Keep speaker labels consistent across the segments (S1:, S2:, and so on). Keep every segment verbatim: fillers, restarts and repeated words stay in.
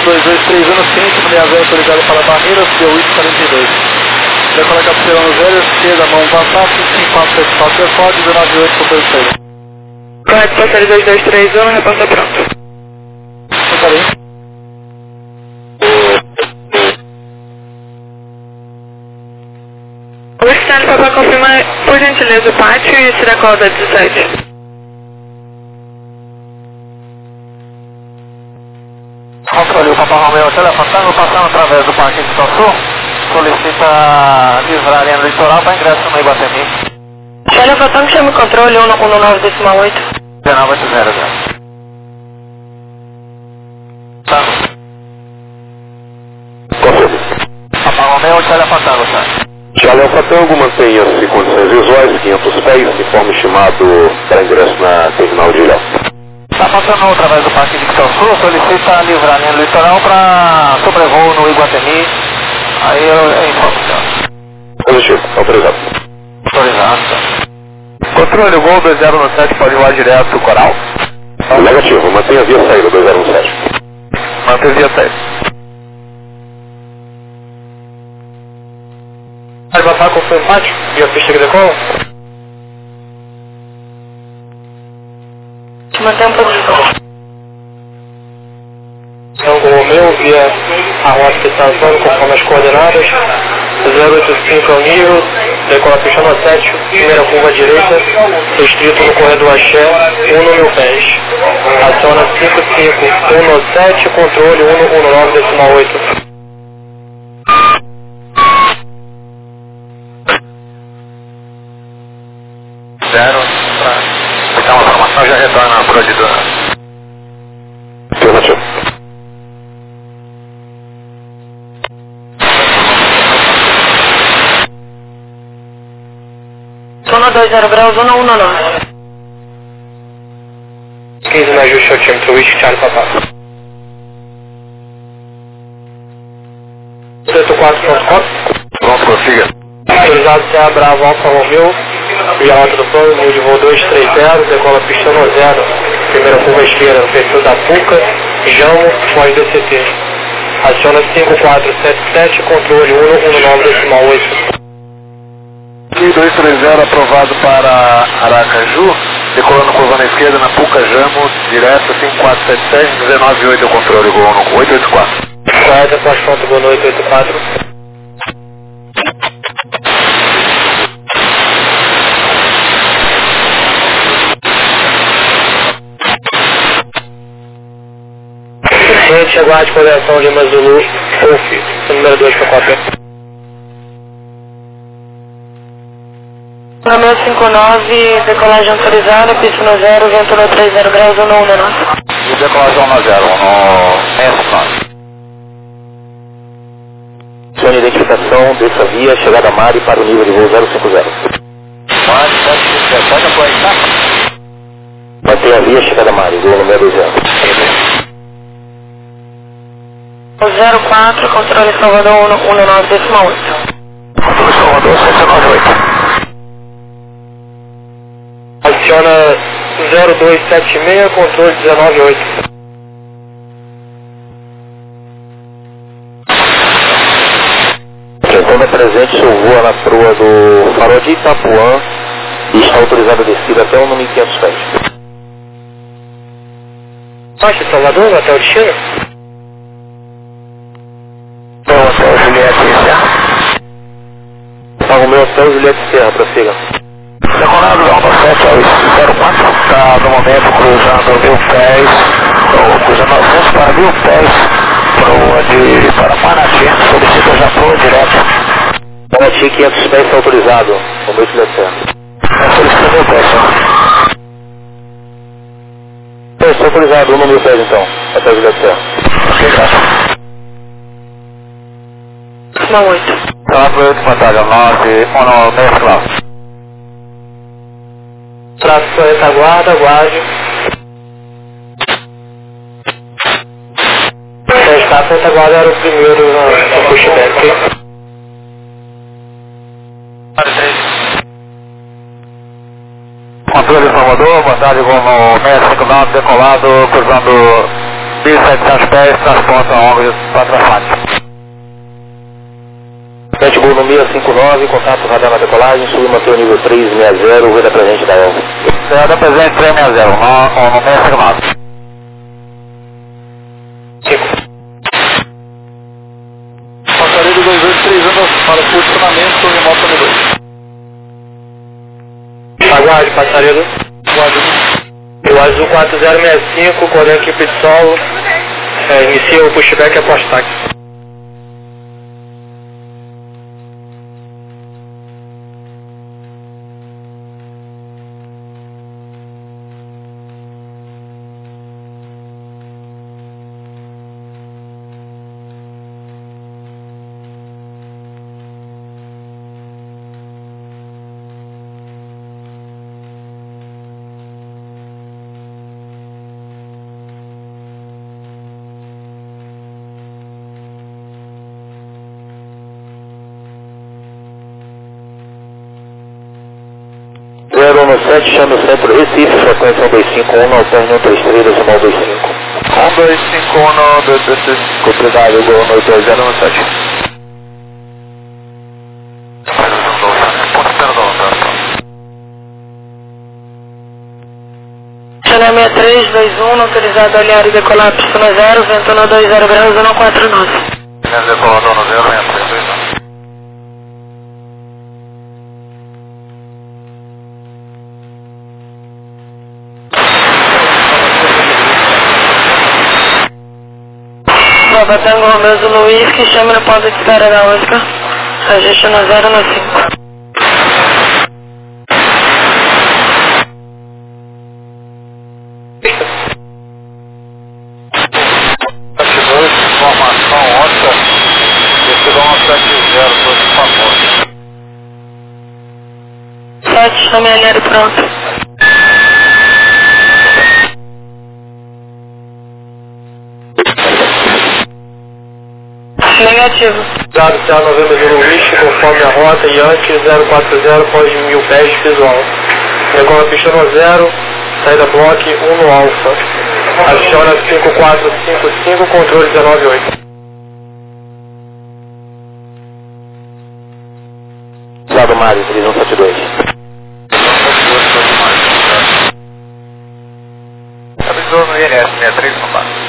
S1: dois dois três anos, ciente, mulher zero autorizado para Barreiras, deu oito quarenta e dois. Decola captura no zero, esquerda, mão passar, cinco quatro sete quatro, pode, dezenove oito, controle de saída.
S2: Correto, passageiro dois dois três um, reponta pronto.
S1: Tá bem.
S2: O externo para confirmar, por gentileza, o pátio e se da cola da dezessete.
S1: Controle, o Papa Romeo, telefonando, passando através do Parque de São Sul, solicita livrar a linha do litoral para ingresso no Iguatemi.
S2: Telefonando, chama o controle um nove decimal oito.
S1: dezenove oito zero zero. Tá.
S3: Confirme.
S1: Papa Romeo, telefonando, tá?
S3: Charlie Alfa Tango, mantenha-se em condições visuais, quinhentos pés, informe estimado para ingresso na terminal de Ilhéus.
S1: Está passando através do Parque de São Sul, solicita livrar a linha do litoral para sobrevoo no Iguatemi. Aí eu, eu informo, senhor.
S3: Positivo, autorizado.
S1: Autorizado, tá? Controle, o Gol dois zero um sete pode voar direto pro Coral?
S3: Negativo, mantenha a via saída dois zero um sete.
S1: Mantém via saída. Vai passar com o seu empate e a pista que decola?
S2: Te mantém um pouco.
S1: Então, com o meu, via a rota que está usando, conforme as coordenadas, zero oito cinco é o nível, decola a pista no sete, primeira curva à direita, restrito no corredor Axé, um no mil pés. Aciona cinco cinco um no sete, controle um um nove decimal oito. Zero, para dar uma informação, já retorna por ali do...
S3: Afirmativo.
S2: Zona dois zero graus, zona um nove.
S1: quinze no ajuste altímetro, Whisky Charlie Papá. oito quatro ponto quatro.
S3: Pronto, consiga.
S1: Autorizado C A Bravo Alfa Romeo, via rota do plano, nível de voo dois três zero, decola pista no zero, primeira curva esquerda, no perfil da Puca, Jamo, pós D C T. Aciona cinco quatro sete sete, controle um um nove decimal oito. dois três zero aprovado para Aracaju, decolando curva na esquerda, na Puca Jamo, direto cinco quatro sete sete, dezenove oito, controle, Gol no oito oito quatro. Correto, após pronto, Gol no oito oito quatro. Gente, aguarde coordenação Lima Zulu, Wolf, número dois para cópia.
S2: Romeo cinco nove, decolagem autorizada, pista no zero, vento no três zero graus, zona um nove.
S1: E decolagem no zero, no S nove.
S3: Sua identificação dessa via, chegada a Mari para o nível de voo zero cinco zero.
S1: Pode, pode, pode aproveitar.
S3: Mantém a via, chegada a Mari, voo número zero.
S2: zero quatro, controle Salvador um nove decimal oito.
S1: Controle Salvador sete nove oito. Adiciona zero dois sete seis, controle dezenove oito.
S3: Quem presente, o senhor voa na proa do farol de Itapuã e está autorizado a descida até um mil e quinhentos pés.
S1: Baixa Salvador, até o destino? Bom, hotel Juliette Serra.
S3: Pago meu hotel Juliette Serra, prossiga.
S1: Decolado da Alfa sete ao zero quatro, está no momento cruzando mil pés, ou cruzando alguns para mil pés, proa de para Manati, solicita já proa direto.
S3: Manati quinhentos pés está autorizado, o meu Juliette Serra.
S1: Solicita mil pés, senhor.
S3: Estou autorizado, um mil pés então, até o Juliette Serra.
S1: Ok, graças.
S2: Decimal oito.
S1: nove oito, batalha nove, um nove, claro. Tração retaguarda, aguarde. O staff retaguarda era o primeiro no pushback. Controle Salvador, boa tarde, vou no seis cinco nove, decolado, cruzando
S3: mil e setecentos pés, transporta a obra para Trafalgar. Red Bull no seis cinco nove, contato radar na decolagem, subir manter o nível três seis zero, veda presente da obra. Veda presente três seis zero, no, no seis cinco nove.
S4: Passaria do dois oito três anos para o posicionamento em moto número dois.
S1: Aguarde, passaredo.
S4: Aguarde.
S1: O Azul quatro zero seis cinco, coordenando a equipe de solo, é, inicia o pushback após táxi.
S3: zero um sete, chama o centro Recife, frequência um dois cinco um, alterne um três três, decimal dois cinco.
S4: um dois cinco um, dois dois cinco.
S3: Obrigado, Gol noite zero um sete.
S2: Channel seis três dois um, autorizado a olhar e decolar pista zero, vento no dois zero graus, um quatro nove.
S4: Decolador no zero, vento três dois um.
S2: Nova Tango Romeo Zulu Whisky, chame no ponto de espera da Oscar, ajuste no zero no cinco.
S4: Informação ótima, decisão sete zero, por favor.
S2: sete, chame a L pronto. Negativo.
S1: Dado C A noventa Zulu Whisky, conforme a rota Yankee zero quatro zero, pós mil pés visual. Decola pista no zero, saída bloco um no alfa. Aciona cinco quatro cinco cinco, controle dezenove oito.
S3: Lado Mário, divisão sete dois.
S4: Avisou no I N S sessenta e três, não passa.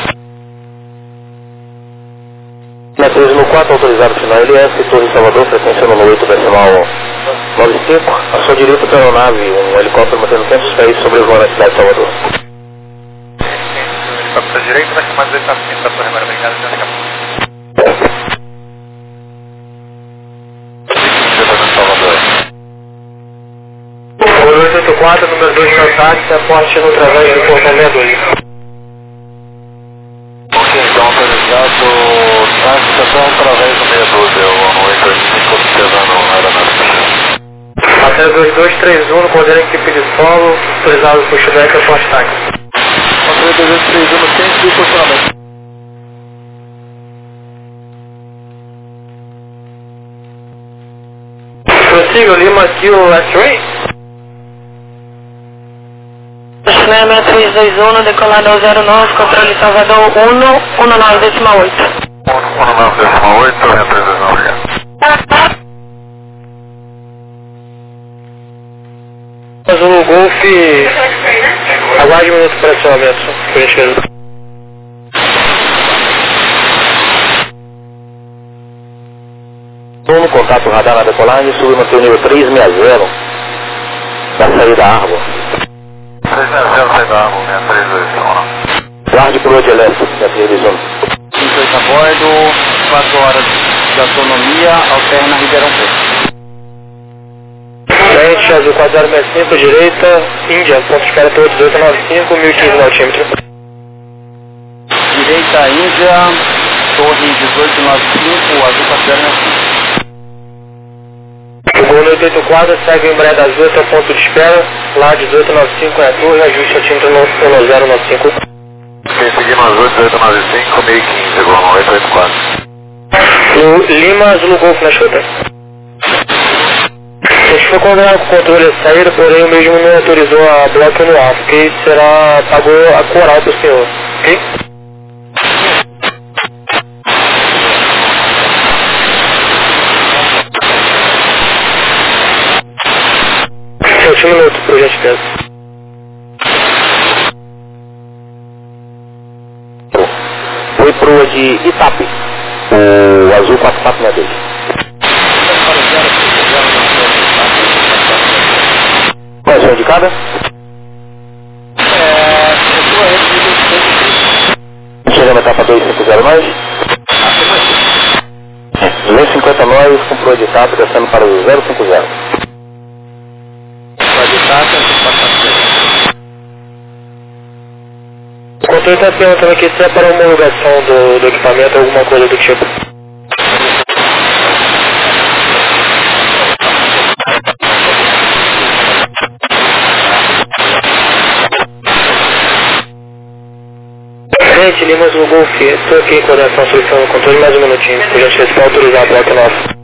S3: Na três no quatro, autorizado final L S, Torre Salvador, frequência número oito, decimal nove cinco. À sua direita tem a aeronave, um helicóptero mantendo quinhentos pés sobrevoando a cidade de Salvador.
S4: Para a direita, vai chamar dezesseis para a Torre Americana, daqui a pouco.
S1: oito oito quatro, número dois no táxi, aporte no através do portão sessenta e dois.
S4: Ok, então autorizado, transição através do sessenta e dois, é o oito oito cinco, observando a aeronave.
S1: Até dois dois três um, coordenando a equipe de solo, autorizado o pushback após táxi.
S4: dois dois três um, centro de posicionamento.
S1: Prossiga, Lima Kilo left three.
S2: Channel seis três dois um, no decolado ao zero nove, controle Salvador um, um nove decimal oito.
S4: um nove decimal oito, vento três dois nove.
S1: Azul Golf, aguarde um minuto para acionamento, por gentileza.
S3: No contato radar na decolagem, subir manter o nível três seis zero, da saída da Árvore.
S4: três seis zero, saída da Árvore, sessenta e três dois um.
S3: Guarde por hoje elétrico, da televisão.
S4: vinte e oito a bordo, quatro horas de autonomia, alterna Ribeirão Preto.
S1: Frente, Azul quatro zero seis cinco, direita, Índia, ponto de espera Torre dezoito noventa e cinco, mil e quinze nautímetros.
S4: Direita Índia, Torre dezoito noventa e cinco, Azul quatro zero seis cinco.
S1: O Gol oito oito quatro segue o Embraer da Azul até o ponto de espera, lá dezoito noventa e cinco é a torre, ajuste altímetro no zero noventa e cinco.
S4: Ok, seguindo Azul dezoito noventa e cinco, mil e quinze, igual no oito oito quatro.
S1: No Lima, Azul Golf na chuta. A gente foi coordenado com o controle de saída, porém o mesmo não autorizou a bloco no alto, que será, pagou a coral para o senhor, ok? Um minuto, por gentileza.
S3: Foi pro de Itape, o azul quatro quatro seis dois. Qual é a sua indicada?
S4: É...
S3: Chegando na etapa dois cinco zero nós. duzentos e cinquenta nós com pro de Itape descendo para o zero cinco zero.
S1: O controle está perguntando aqui se é para homologação do, do equipamento ou alguma coisa do tipo. Gente, Lima do Golf, estou aqui em coordenação solicitando o controle, mais um minutinho, por gentileza, para autorizar a bloco nossa.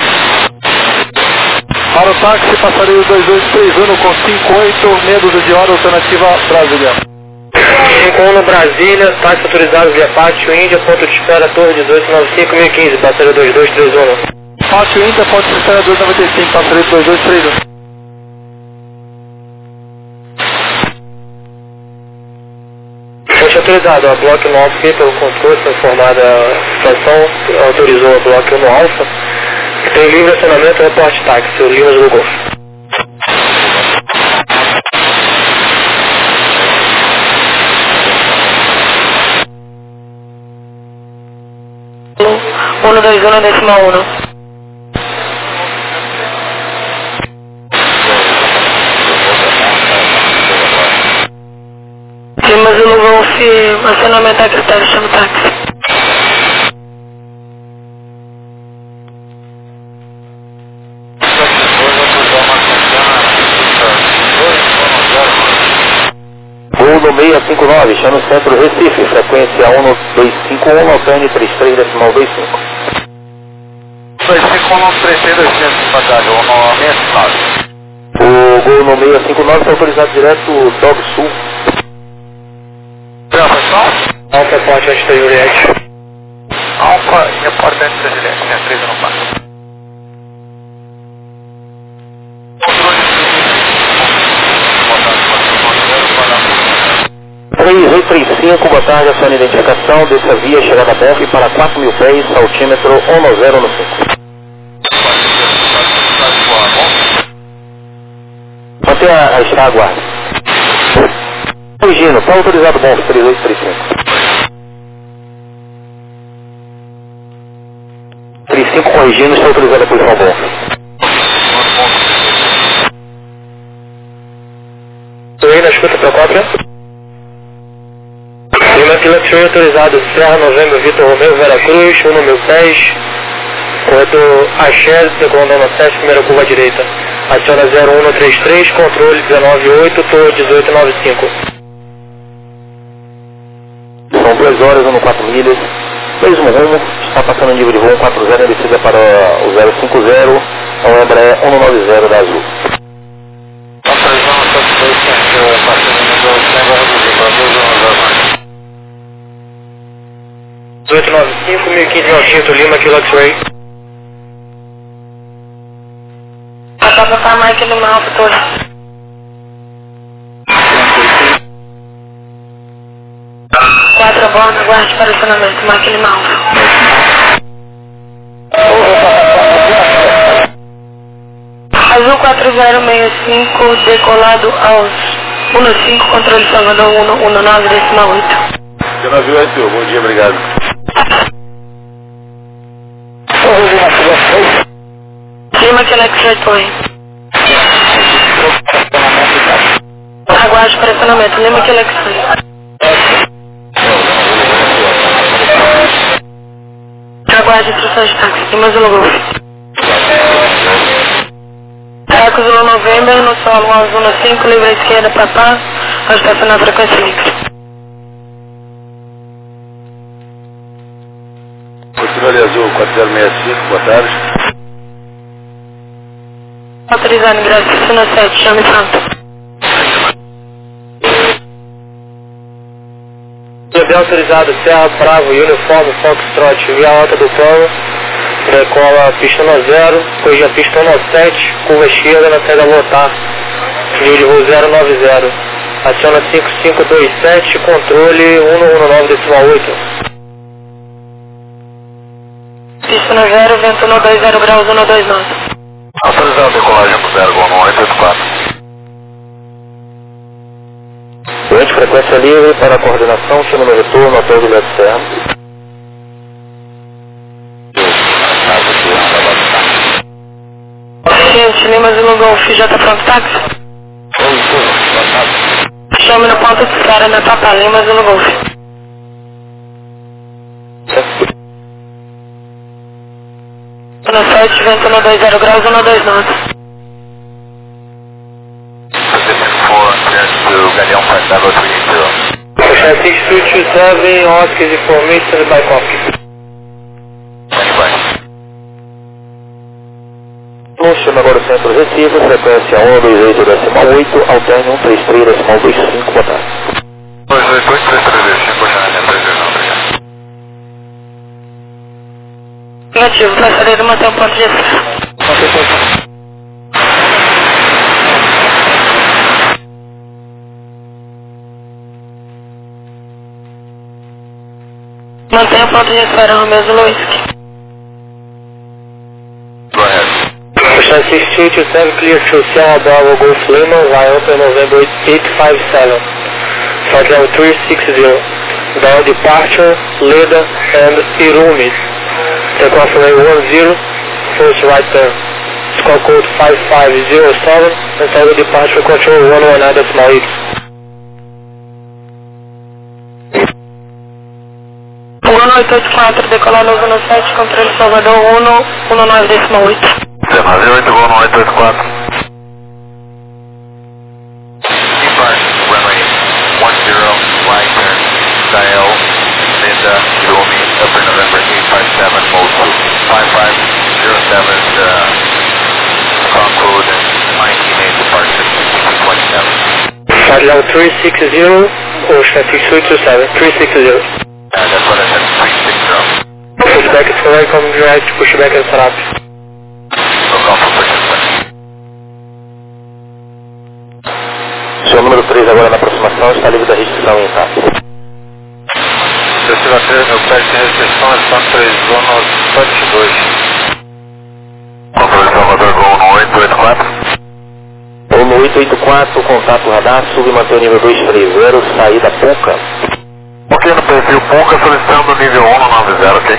S4: Para o táxi, passaria dois dois três um com cinco oito, meia dúzia de hora, alternativa Brasília.
S1: cinco um no Brasília, táxi autorizado via Pátio Índia, ponto de espera, Torre dezoito nove cinco mil e quinze, passaria dois dois três um.
S4: Pátio Índia, ponto de espera dois nove cinco, passaria dois dois três um.
S1: Foi autorizado, a bloco no Alfa pelo controle, foi informada a situação, autorizou a bloco no Alfa, que tem livre acionamento, reporte táxi, o Lima do Golf.
S2: um dois um decimal um. Lima do Golf, acionamento a critério, chama o táxi.
S3: Gol no seiscentos e cinquenta e nove, chama o centro Recife, frequência um dois cinco um, alterne trinta e três decimal vinte e cinco.
S4: dois cinco um três três dois cinco, batalha, um nove nove.
S3: O gol no seiscentos e cinquenta e nove foi autorizado direto Dog Sul.
S1: Alfa, ponte antes da Juliette.
S4: Alfa, repórter antes da Juliette, né? três no quatro.
S3: três oito três cinco, boa tarde, a sua identificação, dessa via, chegada a Bonf para quatro mil pés, altímetro um zero cinco. Mantenha a, a estar aguarde. Corrigindo, está autorizado Bonf três oito três cinco. trinta e cinco corrigindo, está autorizada a posição Bonf.
S1: Estou aí na escuta para quatro. Lima Pilaxoy autorizado, Serra Novembro, Vitor Romeu, Veracruz, um mil dez, corretor Axé, decomandando sete, primeira curva direita. Adiciona zero um três três, controle dezenove oito, torre dezoito nove cinco.
S3: São duas horas, um quatro milhas, mesmo rumo, está passando o nível de voo quatro zero, descida para o zero cinco zero, a um Embraer um nove zero da Azul.
S1: dezoito nove cinco, mil e quinze Altinto, Lima, Pilaxoy.
S2: A tapa para Mike Lima Alfa Torre. quatro a bordo, aguarde para o acionamento, Mike Lima Alfa. Azul quatro zero seis cinco, decolado aos um cinco, controle Salvador um nove decimal oito.
S3: Eu não vi o S U, bom dia, obrigado.
S2: Lima Pilaxoy Torre. Aguarde para acionamento, Lima Pilaxoy. Aguarde instruções de táxi, Lima Zulu Golf. Taco Zulu Novembro, no solo azul cinco, livre à esquerda, papá, ao estacionar a frequência livre.
S3: Controle Azul quatro zero seis cinco, boa tarde.
S2: Autorizado, ingresso oficina sete, chame Santo.
S1: Bem autorizado, Serra Bravo, Uniforme, Foxtrot, via alta do plano, decola pista um zero, corrige a pista um sete, curva esquerda na saída lotar, Nível de voo zero nove zero. Aciona cinco cinco dois sete, controle um um nove decimal oito.
S2: Pista no zero, vento no dois zero graus, um dois nove.
S4: Autorizado a decolagem pro zero um oito oito quatro.
S3: Doente, frequência livre para a coordenação, chama no retorno, hotel do Leto Serra.
S2: Gente, Lima Zulu Golf, J Pronto Táxi. Chame no ponto de espera na Papa, Lima Zulu Golf. No sete, vento no dois zero graus, um dois nove.
S1: six two two seven, Oscar information by copy.
S3: Chama agora o centro Recife, frequência um dois oito decimal oito, alterne um três três decimal dois cinco, boa tarde.
S4: dois oito oito três três cinco, Janela três dois nove.
S2: Negativo, gostaria de manter um ponto de espera. Mantenha o ponto de espera, Romeu Zuluiski.
S4: Go ahead.
S1: six two two seven, clear to Sierra Bravo Golf Lima, via open November eight five seven. Flight level three six zero. Down departure, Leda and Irumi. Takeoff runway one zero, first right turn. Score code five five zero seven, and target departure control one one nine decimal eight.
S2: um oito oito quatro, decolar no zona sete, controle Salvador um um nove decimal oito.
S4: zero oito um oito oito quatro. Departure, runway one zero, right turn, Dial, Linda, Irumi, Upper November eight five seven, mode two, five five zero seven, uh, com code nineteen eight, departure sixty-two twenty-seven.
S1: Flight level three six zero, Ocean six two two seven, three six zero.
S4: Uh, that's what I said, three six zero.
S1: Pushback is correct, coming direct, pushback is up.
S3: Seu número três agora na aproximação está livre da restrição em táxi.
S4: Destina três, meu pé de restrição, está três, zona sete dois. Controle Salvador, voo no oito oito quatro.
S3: Ou no oito oito quatro, contato radar, sub e mantém o nível dois três zero, saída Puca.
S4: Ok, no perfil Puca, solicitando nível um nove zero, ok?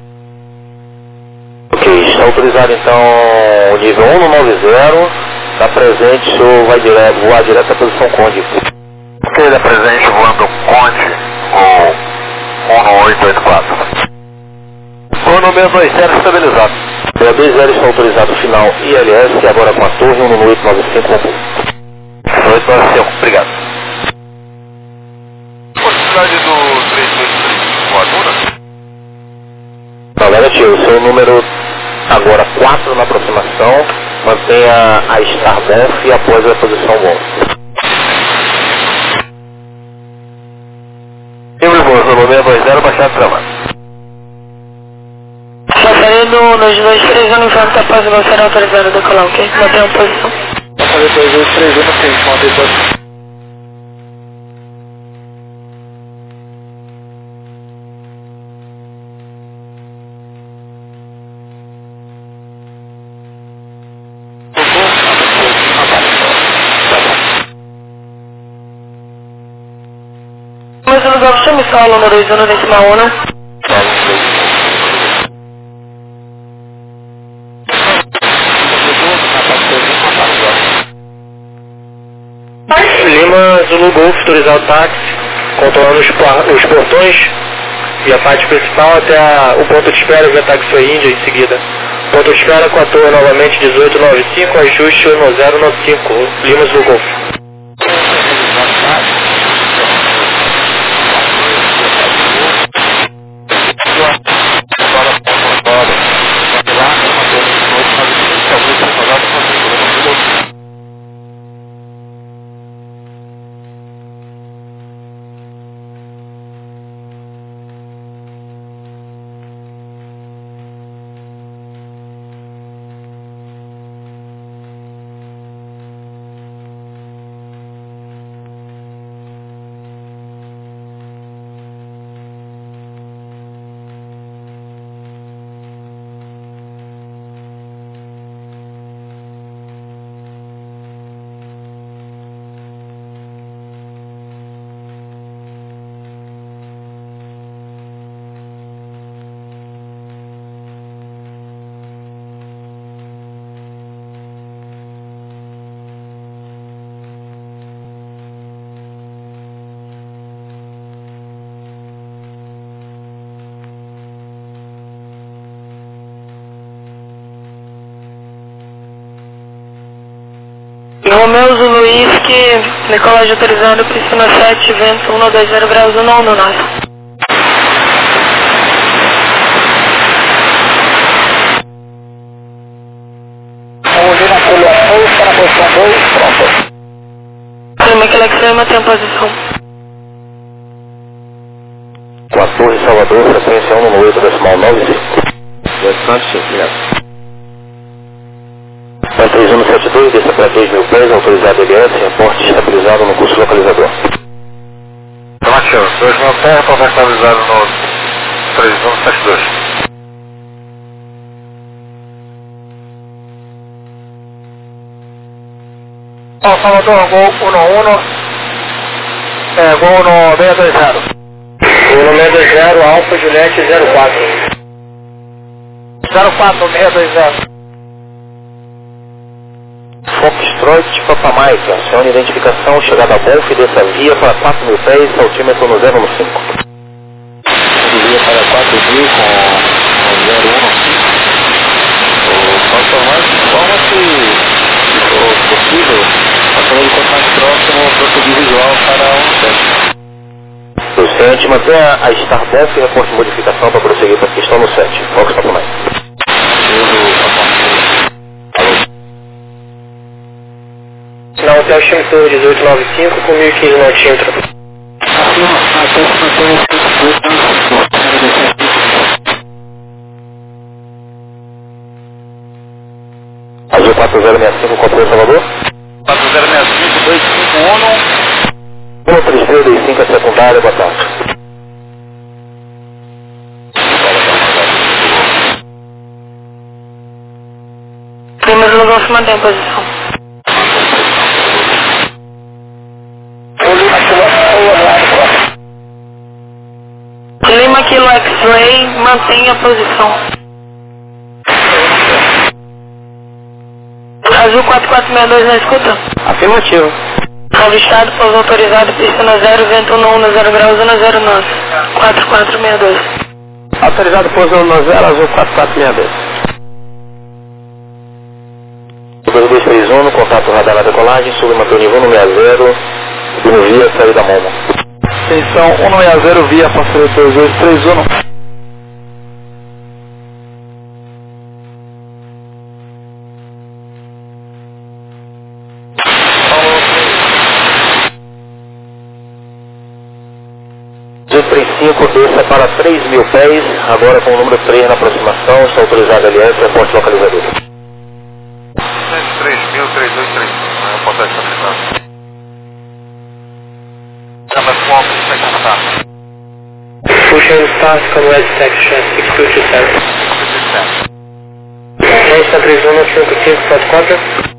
S3: Ok, está autorizado então o nível um nove zero, está presente, o senhor vai direto, voar direto à posição Conde.
S4: Ok, ele é presente voando Conde, ou um oito oito quatro.
S3: O no seis dois zero estabilizado. seis dois zero está autorizado final I L S, agora com a torre um oito nove cinco.
S4: oito nove cinco, obrigado. Possibilidade do três dois três voadora?
S3: Não, negativo, seu número agora quatro na aproximação, mantenha a Star Bonf e após a posição Bonf.
S4: Livre Moço, no seis dois zero, baixado travado.
S2: Safarido nos dois três uniformes após você ser autorizado a decolar, ok? Mantenha a posição.
S1: Safarido dois dois três um, ok, mantém a posição.
S2: Mas o lugar você me fala no dois um decimal um, né?
S1: Lima Zulu Golf, autorizar o táxi, controlando os, os portões e a parte principal até a, o ponto de espera que o táxi foi Índia em seguida. Ponto de espera com a torre novamente dezoito noventa e cinco, ajuste um zero nove cinco, Lima Zulu Golf.
S2: aqui, decolagem autorizada, piscina sete, vento cento e vinte graus, um um nove.
S3: Vamos vir naquele apoio para a posição dois, pronto.
S2: Clima que Lexema tem a posição.
S3: Com a Torre Salvador, frequência um no oito decimal nove cinco. Restante, obrigado. Vai três um sete dois, desça para dois mil pés, autorizado L S, reporte estabilizado no curso localizador.
S4: Tomatiano, dois mil pés, reporte estabilizado no três um sete dois.
S1: Ó, Salvador, gol um um, é, gol no seis dois zero. Gol no seis dois zero, Alfa Juliette zero quatro. zero quatro, seis dois zero.
S3: Foxtrot Papa Mike, acione identificação, chegada a Bonf, desça via para quatro mil pés, altímetro no zero um cinco. Via para quatro mil com o zero um cinco. O Papa Mike informa que, se for possível, acione de contato próximo, prosseguir visual para um sete. O Sente, mantenha a Star Bonf e reporte modificação para prosseguir para a questão no sete. Fox Papa Mike.
S1: Na Hotel Chimtur dezoito noventa e cinco com mil e quinze no altímetro.
S3: Azul quatro zero seis cinco, Copa Salvador.
S4: quatro zero seis cinco, dois cinco um.
S3: um três três dois cinco, a secundária, boa tarde.
S2: Primeiro lugar, se mantém a posição. Lima Kilo X-Ray, mantenha a posição. Azul quatro quatro seis dois na escuta.
S1: Afirmativo.
S2: Avistado, pouso autorizado, piscina zero, vento um um zero graus, um zero nove. quatro quatro seis dois.
S1: Autorizado pouso um zero, Azul quatro quatro seis dois.
S3: dois dois três um, no contato radar na decolagem, submatou nível no seis zero, subindo via, saída Momo.
S1: Atenção, um seis zero via, parceiro dois dois três um.
S3: dois três cinco, desça para três mil pés, agora com o número três na aproximação, está autorizado L S, reporte localizador.
S4: três mil, três dois três um, não pode estar ficando. Câmara qual que você quer matar?
S1: Puxando start, Conrad Section seis dois dois sete. Gente, três um cinco cinco, pode contra?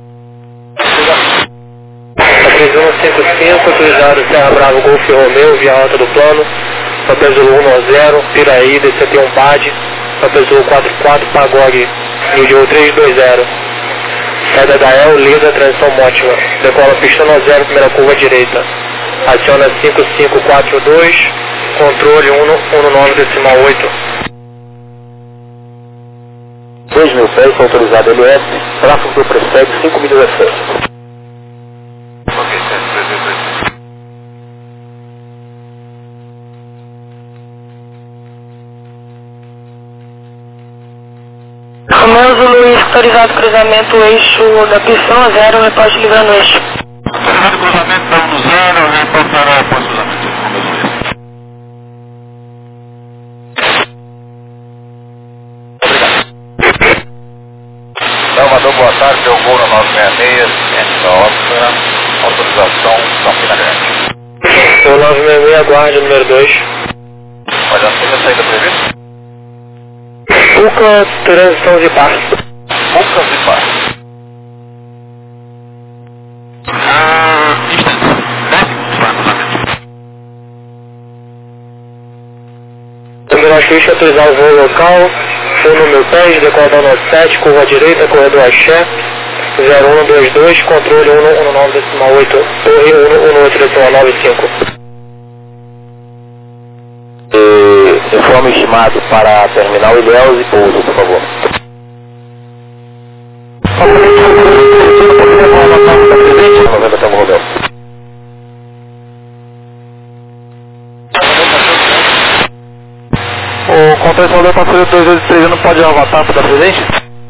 S1: três um cinco cinco, autorizado Serra Bravo Golf Romeo, via alta do plano, Papel Zulu um a zero, Piraí, D C T um B A D, Papel Zulu quatro quatro, Pagog, New três dois zero. Saída da El, Lida, transição Mótima, decola pista no zero, primeira curva direita. Aciona cinco cinco quatro dois, controle um nove decimal oito.
S3: dois mil pés, autorizado L S, tráfego do Preseg cinco mil dezessete.
S4: Ok, três dois três.
S2: Romeu Zulu, autorizado cruzamento, eixo da pista um zero, reporte livrando o eixo.
S4: Autorizado cruzamento da um zero, reportará após cruzamento. Salvador, boa tarde, deu gol na nove seis seis, ciente da ópera, autorização Campina Grande.
S1: O nove seis seis, aguarde, número dois.
S4: Pode assumir a saída prevista?
S1: Puca, transição de par.
S4: Poucas e par. Ah, instante. dez segundos para cruzamento.
S1: Número X, autorizar o voo local. Fundo número dez, decolador no sete, curva direita, corredor Axé, zero um dois dois, controle um um nove decimal oito, torre um um oito decimal nove cinco.
S3: E informe estimado para terminal Ilhéus e pouso, por favor. noventa, estamos rodando. O controle Salvador passageiro dois dois três não pode levar tapa da presente?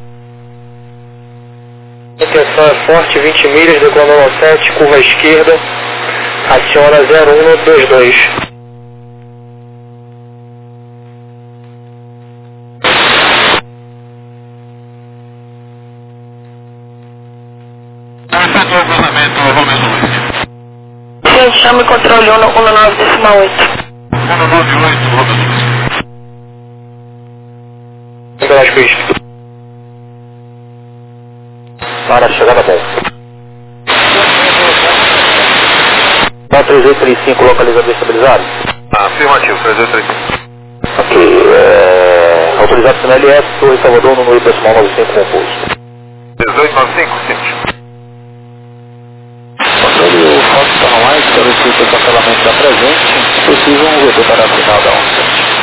S1: Intenção é forte, vinte milhas, decolando sete, curva à esquerda, aciona zero um dois dois.
S4: Efetuou o cruzamento, Romeu Luiz.
S2: Gente, chame controle um nove decimal oito.
S4: um nove oito, Romeu Luiz.
S1: Pelas pistas.
S3: Para a chegada bom. quatro três oito três cinco localizado e estabilizado?
S4: Afirmativo, três oito três cinco.
S3: Ok, é... autorizado sinal L S, Torre Salvador, número decimal nove cinco composto.
S4: dezoito nove cinco, sente.
S3: Controle Fox Starlight, solicita o cancelamento da presente, se possível um vetor para a final da onze.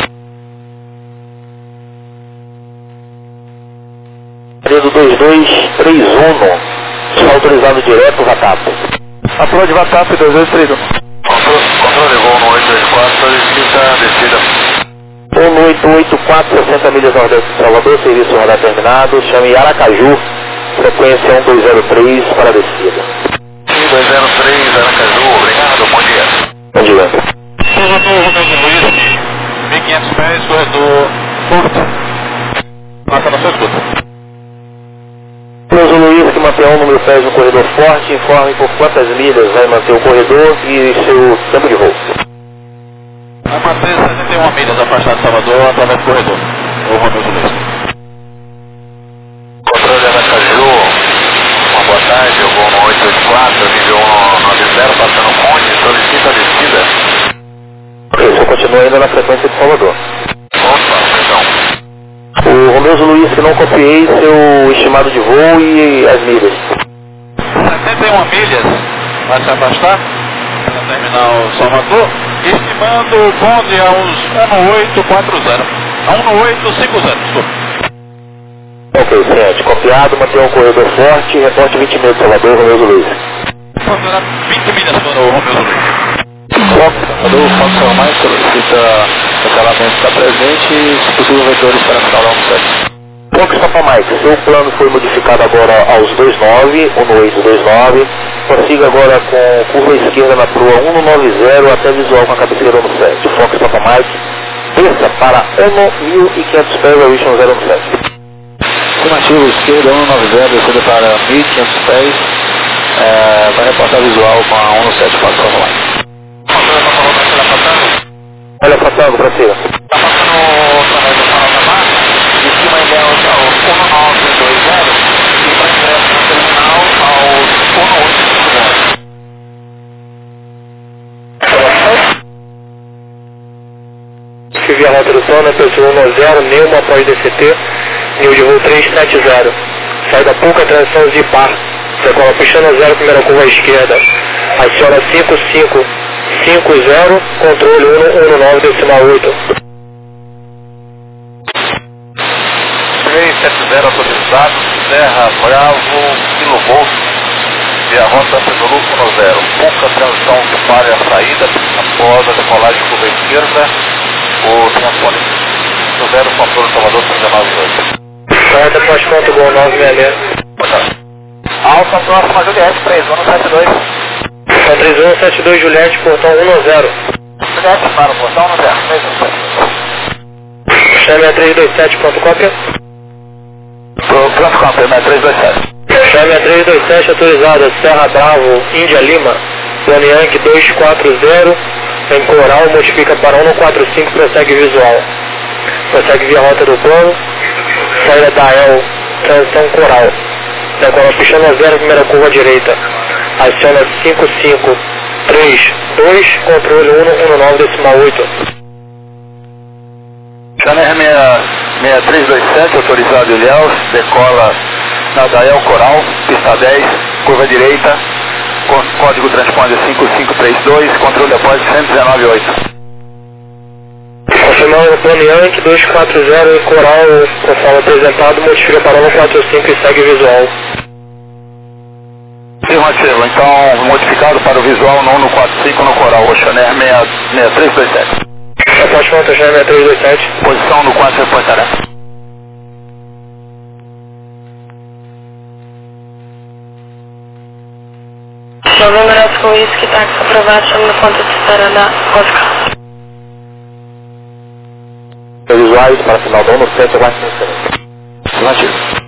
S3: Período dois dois três um, está autorizado direto, Vatap. Aprovado de Vatap dois dois três um.
S4: Controle voo no oito oito quatro, solicita descida.
S3: um oito oito quatro, sessenta milhas nordeste de Salvador, serviço radar terminado, chame Aracaju, frequência um dois zero três para a descida.
S4: um dois zero três, Aracaju, obrigado, bom dia.
S3: Bom dia.
S4: Salvador, Romeu Luiz, mil e quinhentos pés, corredor curto. Passa na sua escuta.
S3: Romeus Luiz, que mantém um número dez no corredor forte, informe por quantas milhas vai manter o corredor e seu tempo de voo.
S4: Vai manter setenta e uma milhas afastado de Salvador através do corredor. O Romeus Luiz. Controle Aracaju, uma boa tarde, eu vou no oito oito quatro, nível um nove zero, passando ponte, solicita a descida.
S3: Ok, o senhor continua ainda na frequência de Salvador.
S4: Opa, perdão.
S3: O Romeus Luiz, que não copiei seu estimado de voo e as milhas.
S4: setenta e uma milhas, vai se afastar para terminal Salvador, estimando o bonde aos um oito quatro zero. A um oito cinco zero, desculpa.
S3: Ok, ciente. Copiado, mantém um corredor forte, reporte vinte milhas de Salvador, Romeus Luiz.
S4: Considerar vinte milhas para o Romeus Luiz.
S3: Fox, Salvador, Fox Starlight, solicita cancelamento da presente e, se possível, vetores para a final da onze sete. Fox Papa Mike, seu plano foi modificado agora aos dois nove, um oito dois nove. Prossiga agora com curva esquerda na proa um nove zero até visual com a cabeceira no sete. Fox Papa Mike, desça para mil e quinhentos pés, a Vision zero um sete. Afirmativo, esquerda um nove zero, descida para mil e quinhentos pés, é, vai reportar visual com a um sete Fox Papa Mike. Olha passando para cima.
S4: Está passando através do farol da marca, de cima ele é o um nove dois zero e para ingresso no terminal ao um oito cinco zero.
S1: Tive a rota do sono, P C um zero, Neuma após D C T, nível de voo três sete zero. Sai da Puca, transição Zipar. Decola puxando zero, primeira curva à esquerda. Aciona cinco cinco cinco zero, controle um um nove decimal oito.
S4: três sete zero autorizado, Serra Bravo, Kilo Golf, e a rota Pedolu um zero. Pouca transição de para a saída, após a decolagem curva esquerda, o transpone um zero, controle Salvador trinta e nove oito.
S1: Rota pós-ponto, gol nove seis seis.
S4: Alfa próxima Juliette, três um sete dois.
S1: três um sete dois, Juliette, portão um zero.
S4: Juliette para o portão um zero, três um sete.
S1: Chame três dois sete, ponto cópia.
S4: Pronto, cópia, né? três dois sete.
S1: Chame três dois sete, autorizada, Serra Bravo, Índia Lima, Plano Yankee dois quatro zero, em Coral, modifica para um quatro cinco, prossegue visual. Prossegue via rota do plano, saída da El, transição Coral. Decola puxando a zero, primeira curva à direita. Aciona cinco cinco três dois, controle um um nove decimal oito.
S3: Chame seis três dois sete, autorizado Ilhéus, decola na Dael Coral, pista dez, curva direita, código transponder cinco cinco três dois, controle após cento e dezenove oito.
S1: Confirmando o plano Yankee dois quatro zero em Coral, conforme apresentado, modifica para um quatro cinco e segue visual.
S3: Afirmativo, então modificado para o visual no um quatro cinco no Coral, Oceaner seis três dois sete.
S1: Forte Mountain seis três dois sete.
S3: Posição no quatro, reportará.
S2: Novembro Oscar Whisky, táxi aprovado, chama no ponto de espera da Oscar.
S3: Visuais para final do ano sete, abaixo do instante. Relativo.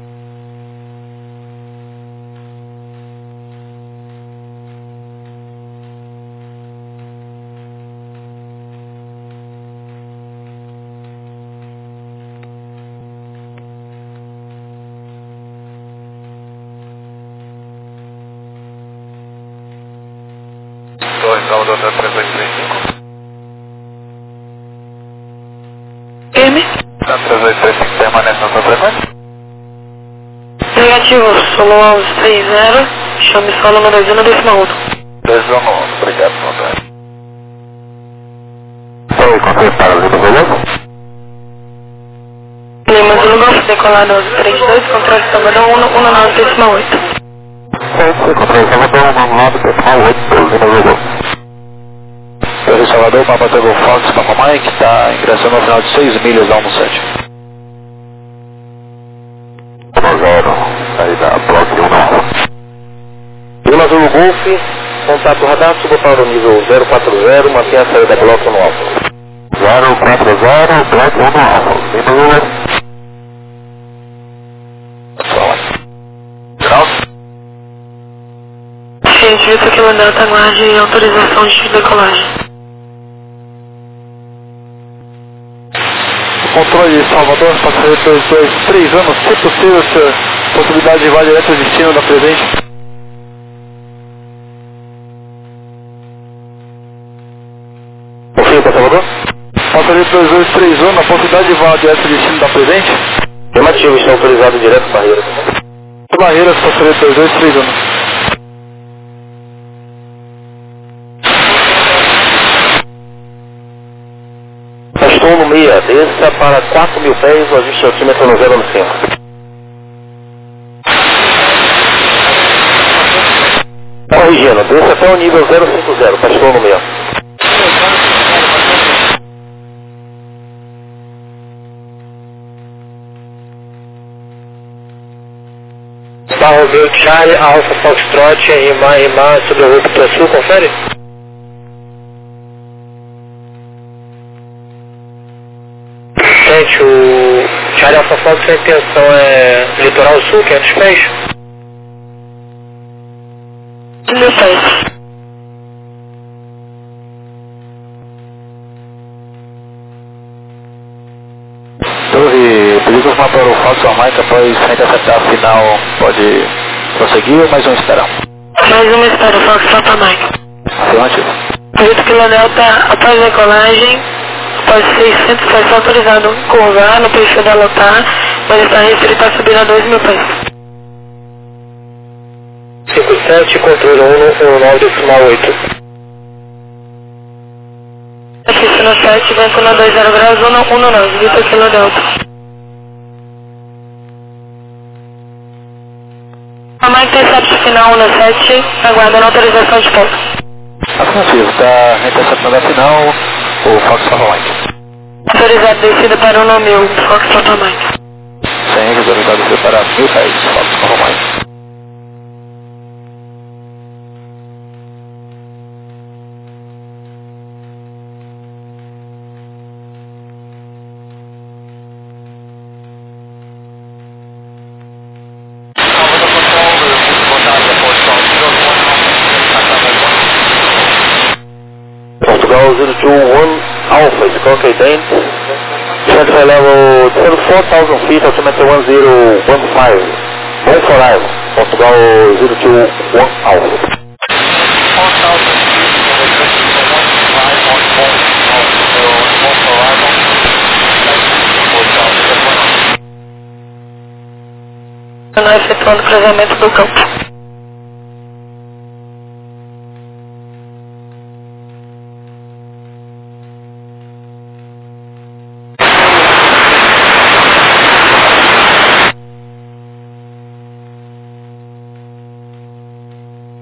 S4: Torre Salvador três dois três cinco.
S2: Firme.
S4: três dois três cinco permanece na sua frequência.
S2: Negativo, solo aos três zero, chame solo no dois um décima um.
S4: dois um um, obrigado, Montana.
S3: Oi, confirmo para Lima Zulu.
S2: Lima Zulu Golf, decolado aos três dois, controle Salvador um um nove décima oito.
S3: Oi, controle Salvador um nove décima oito, Lima Zulu. Torre Salvador, Papa Tango Fox, Papa Mike, está ingressando ao final de seis milhas da um sete. zero, saída bloco um. Lima Zulu Golf, contato radar, suba para o nível zero quatro zero, mantenha a saída bloco no alto. zero quatro zero, bloco um no alto. Lima Zulu.
S4: Geral?
S2: Cientista que o Delta aguarde autorização de decolagem.
S3: Controle Salvador, passageiro dois dois três anos, se possível, essa possibilidade de voar direto ao destino da presente. Confirma, Salvador? Passageiro dois dois três anos, a possibilidade de voar direto ao destino da presente? Afirmativo, está autorizado direto para Barreiras. Barreiras, passageiro dois dois três anos. Estou no meia, desça para quatro mil pés, o ajuste altímetro no zero cinco. Corrigindo, desça até o nível zero cinco zero, estou no meia.
S1: Barro Bill Charlie, Alfa Foxtrot, Rima, Rima, sobre o Rupto Sul, confere? Gente, o Charlie Alfa Fox, a intenção é litoral sul, quinhentos pés?
S2: Mil pés.
S3: Torre, pedido informar para o Fox ou Mike após interceptar a final, pode prosseguir ou mais um esperão?
S2: Mais uma espera, Fox Papa Mike.
S3: Afirmativo.
S2: Vitor Kilo Delta, após a decolagem, após seiscentos pés autorizado curvar no perfil da lotar, mas está restrito a subir a dois mil pés.
S1: cinco sete, controle um nove décima oito.
S2: Aqui no sete, vento na dois zero graus, um nove, Vitor Kilo Delta. A Mike intercepta final no sete, aguardando autorização de pouso.
S3: Afirmativo, está interceptando a final, o Fox Papa Mike.
S2: Autorizado descida para o mil, Fox Papa Mike.
S3: Sem autorizado descida para mil pés, Fox Papa Mike. Portugal zero two one Alpha, is okay then? Transfer level four thousand feet, altimeter one zero one five. One for arrival. Portugal zero two one Alpha.
S4: four thousand feet, one five one for arrival.
S2: Não efetuando o cruzamento do campo.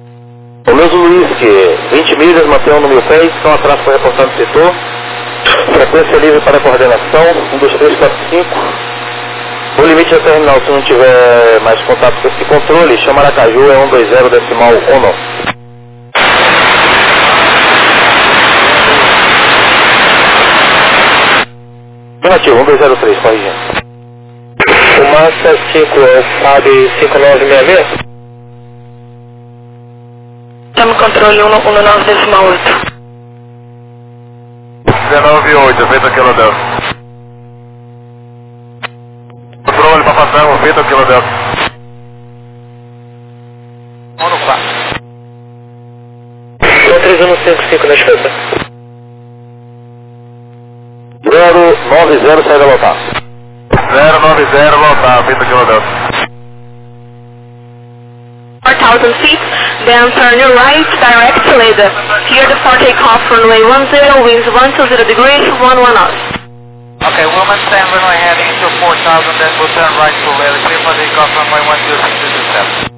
S3: O mesmo Luiz que vinte milhas, mantenham no mil pés, estão atrás para reportar no setor. Frequência livre para coordenação, um, dois, três, quatro, cinco. O limite da terminal, se não tiver mais contato com esse controle, chama Aracaju, é um dois zero decimal um. Negativo, um dois zero três, corrigindo.
S1: O Massa cinco é o F A B cinco nove seis seis?
S2: Chama controle um nove decimal oito.
S4: dezenove oito, Vitor Kilo Delta. Controle para passar, Vitor Kilo Delta. um no quatro.
S1: São três um cinco cinco na escuta.
S3: zero nove zero, saída lotar.
S4: zero nove zero, lotar, Vitor Kilo Delta.
S2: four thousand feet, then turn your right, direct to Leda. Clear the for takeoff runway one zero, winds one two zero degrees, one one knots.
S4: Okay, we'll maintain runway heading into four thousand, then we'll turn right to Leda. Clear for takeoff runway one two six two seven.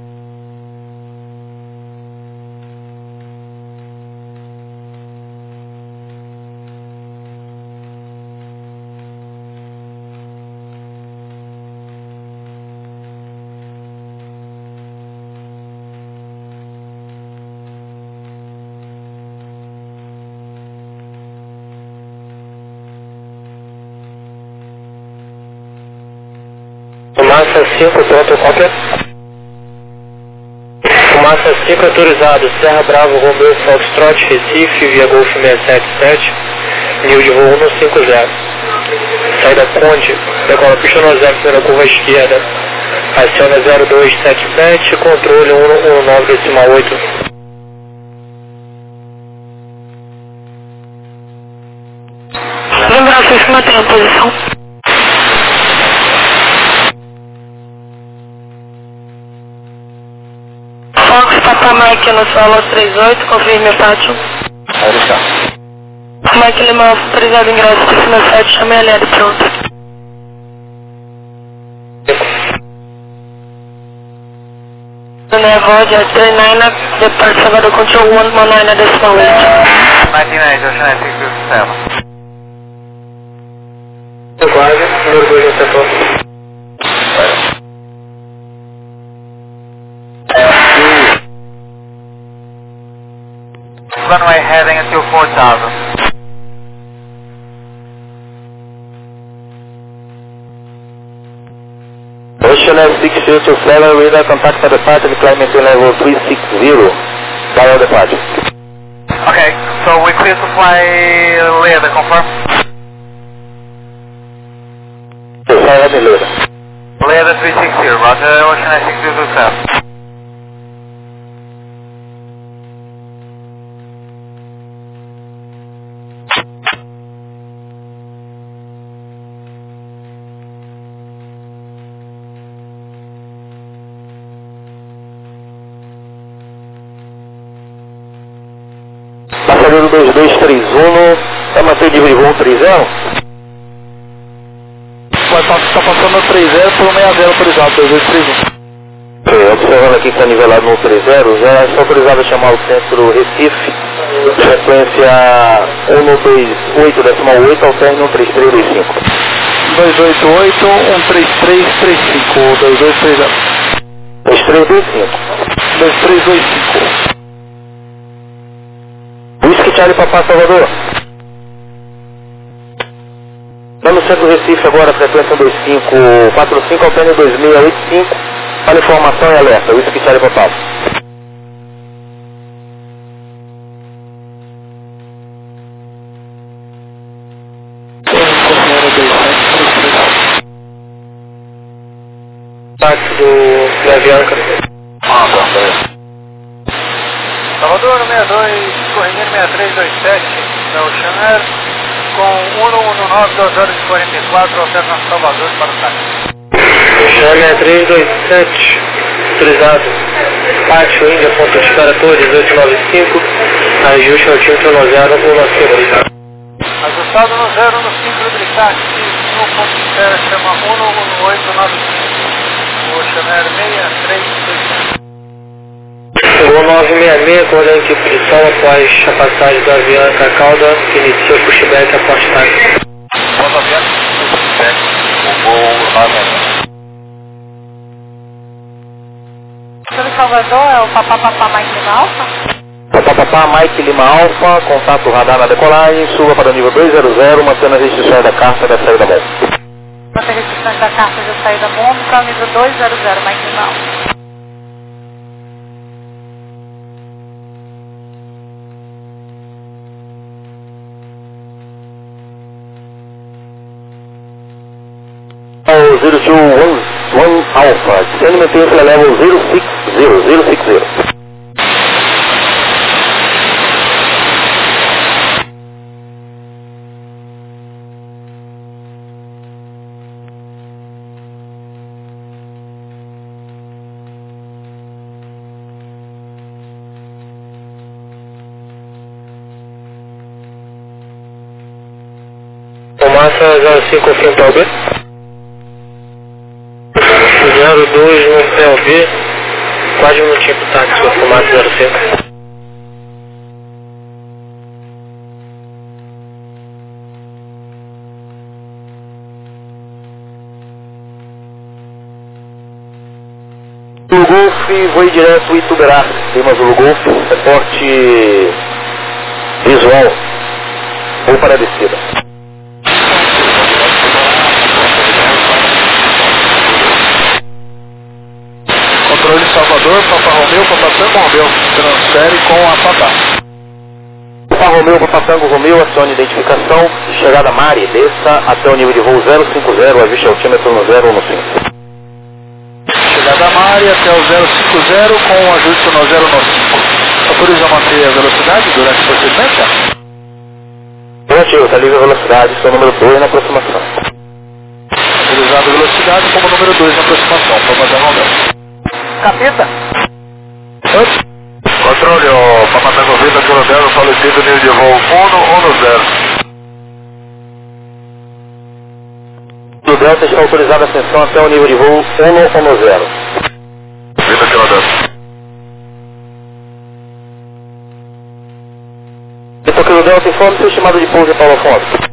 S1: Massa cinco, pronto, qualquer. Massa cinco autorizado, Serra Bravo, Romeu, Foxtrot, Recife, via Golf seiscentos e setenta e sete, nível de voo um cinco zero. Saída Conde, decola pista no zero, primeira curva esquerda, aciona zero dois sete sete, controle um um nove decimal oito.
S2: Lembrar que se mantém a posição. Fox Papa Mike no solo trinta e oito, confirme o pátio.
S3: Aí está.
S2: Mike Lima, autorizado ingresso, piscina sete, chame a L L, pronto. Nevod, Jet trinta e nove, depart Salvador Control um nove decimal oito.
S4: ninety nine, Ocean six two seven.
S1: Quase, número dois no setor.
S4: Runway heading until four thousand.
S3: Ocean six two two seven, radar contact for departure, climate level three six zero. Dial departure.
S4: Okay, so we clear to fly Leda, confirm?
S3: Sai a Leda.
S4: Leda three sixty, roger, Ocean six two two seven.
S3: Passageiro dois dois três um, vai manter de voo um três zero? Vai estar tá passando no três zero por um seis zero autorizado, dois dois três um. É, observando aqui que está nivelado no três zero, já está autorizado a chamar o centro Recife, frequência um dois oito decimal oito, ao término três três dois cinco. dois oito oito, um três três três cinco, dois dois três zero. dois três dois cinco. dois três dois cinco. Whisky Charlie Papá Salvador. Lá no centro do Recife agora, frequência dois cinco quatro cinco, alterne dois seis oito cinco, para informação e alerta, Whisky Charlie Papá.
S1: Táxi do da Avianca.
S4: Ah, tá. Salvador sessenta e dois, corrigir sessenta e três vinte e sete, da Ocean Air, com um um nove, duas horas e quarenta e quatro, alterna Salvador para o táxi.
S1: Ocean sessenta e três vinte e sete, autorizado. Pátio Índia, ponto de espera Torre dezoito noventa e cinco, ajuste altímetro no zero um nove cinco.
S4: Ajustado no zero no cinco, lubricante, no ponto de espera, chama um um oito nove cinco, Ocean Air sessenta e três vinte e sete.
S1: Voo nove seis seis, acordando tipo de som após a passagem da Avianca Cauda, que inicia o pushback após táxi.
S5: Salvador, é o Papá Papá Mike Lima Alfa?
S3: Papá Papá Mike Lima Alfa, contato radar na decolagem, suba para o nível dois zero zero, mantendo as restrições da carta da saída da bomba.
S5: Mantendo as restrições da carta da saída da bomba para o nível dois zero zero, Mike Lima Alfa.
S3: zero two one one Alpha, descend maintain level zero six zero, zero six zero.
S1: Fumaça zero cinco P L B. zero dois no P L B, quase um minutinho pro táxi, sua fumaça zero cinco.
S3: Zulu Golf, voo direto Ituberá, Lima Zulu Golf, reporte visual, voo para a descida.
S4: Controle Salvador, Papa Romeu, Papa Tango Romeu, transfere com a Papa.
S3: Papa Romeu, Papa Tango Romeu, acione identificação, chegada Mari, desça até o nível de voo zero cinco zero, ajuste altímetro no zero um cinco.
S4: Chegada Mari até o zero cinco zero com ajuste no zero um cinco. Autoriza a manter a velocidade durante o procedimento?
S3: Positivo, está livre a velocidade, seu número dois na aproximação.
S4: Autorizado a velocidade como número dois na aproximação, Papa Tango Romeu.
S5: Capita?
S4: Controle, o Papa Tango Vita, Colorado, falecido nível de voo um um zero.
S3: O Delta está autorizado a ascensão até o nível de voo um um zero.
S4: Vita, Colorado.
S3: Vitor Kilo Delta, informe seu estimado de pouso em Paulo Afonso.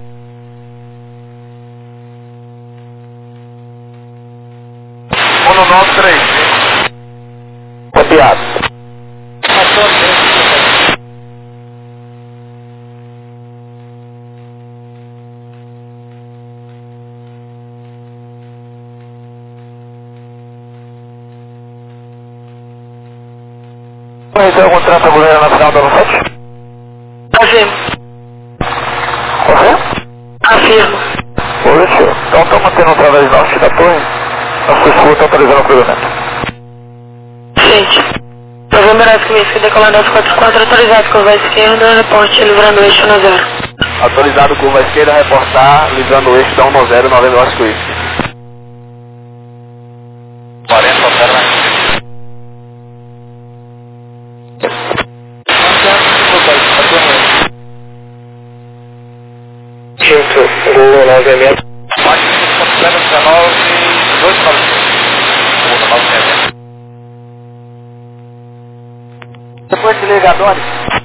S4: um nove três cinco.
S3: Copiado. Então, algum trato a goleira na final da sete?
S2: Afirmo.
S3: Você?
S2: Afirmo.
S3: Positivo. Então, estamos mantendo através de norte da torre. Nosso escudo está autorizando o cruzamento.
S2: Gente, Novembro Oscar Whisky, decolando aos quatro quatro, autorizado curva esquerda, reporte livrando o eixo no zero.
S3: Autorizado curva esquerda, reportar, livrando o eixo da um no zero, Novembro Oscar Whisky.
S4: quarenta zero na
S1: Quinto, Gol nove seis zero.
S3: Depois de ligadores.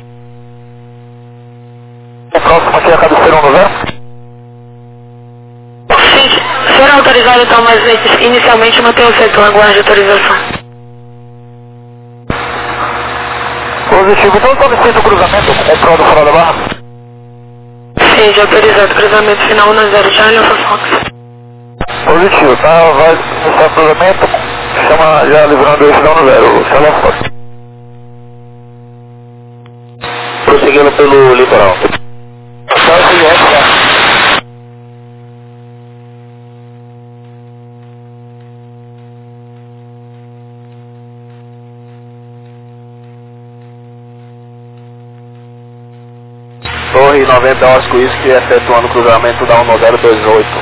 S3: O próximo aqui é a cabeceira um no zero.
S2: Sim, será autorizado então, mas inicialmente manter o setor, aguarde autorização.
S3: Positivo, então estou descendo o cruzamento com o pró do fora da barra.
S2: Sim, já autorizado, cruzamento final um zero, Charlie Alpha Fox.
S3: Positivo, tá? Vai iniciar o cruzamento, chama já livrando o eixo da um no zero, Charlie Alpha Fox. Prosseguindo pelo litoral. Só esse reto, tá? Torre noventa Oscar Whisky, efetuando o cruzamento da um zero dois oito.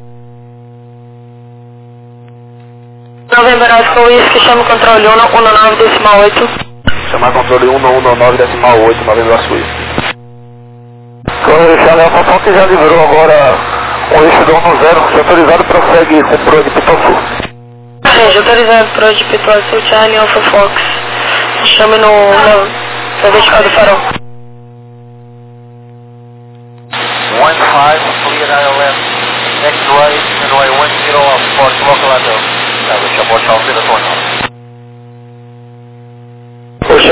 S2: Novembro Oscar Whisky, chama o controle um nove decimal oito.
S3: Chamar controle um nove decimal oito, Novembro Oscar Whisky. Torre Charlie Alpha Fox já livrou agora o eixo do um zero, se autorizado prossegue com o Pro de Pituaçu.
S2: Sim, autorizado Pro de Pituaçu, Charlie Alpha Fox. Chame no, no, no vertical do farol.
S4: one five, clear I L M. Next right, runway one zero, Port Local Adel. Establish, abort Alpha Torno.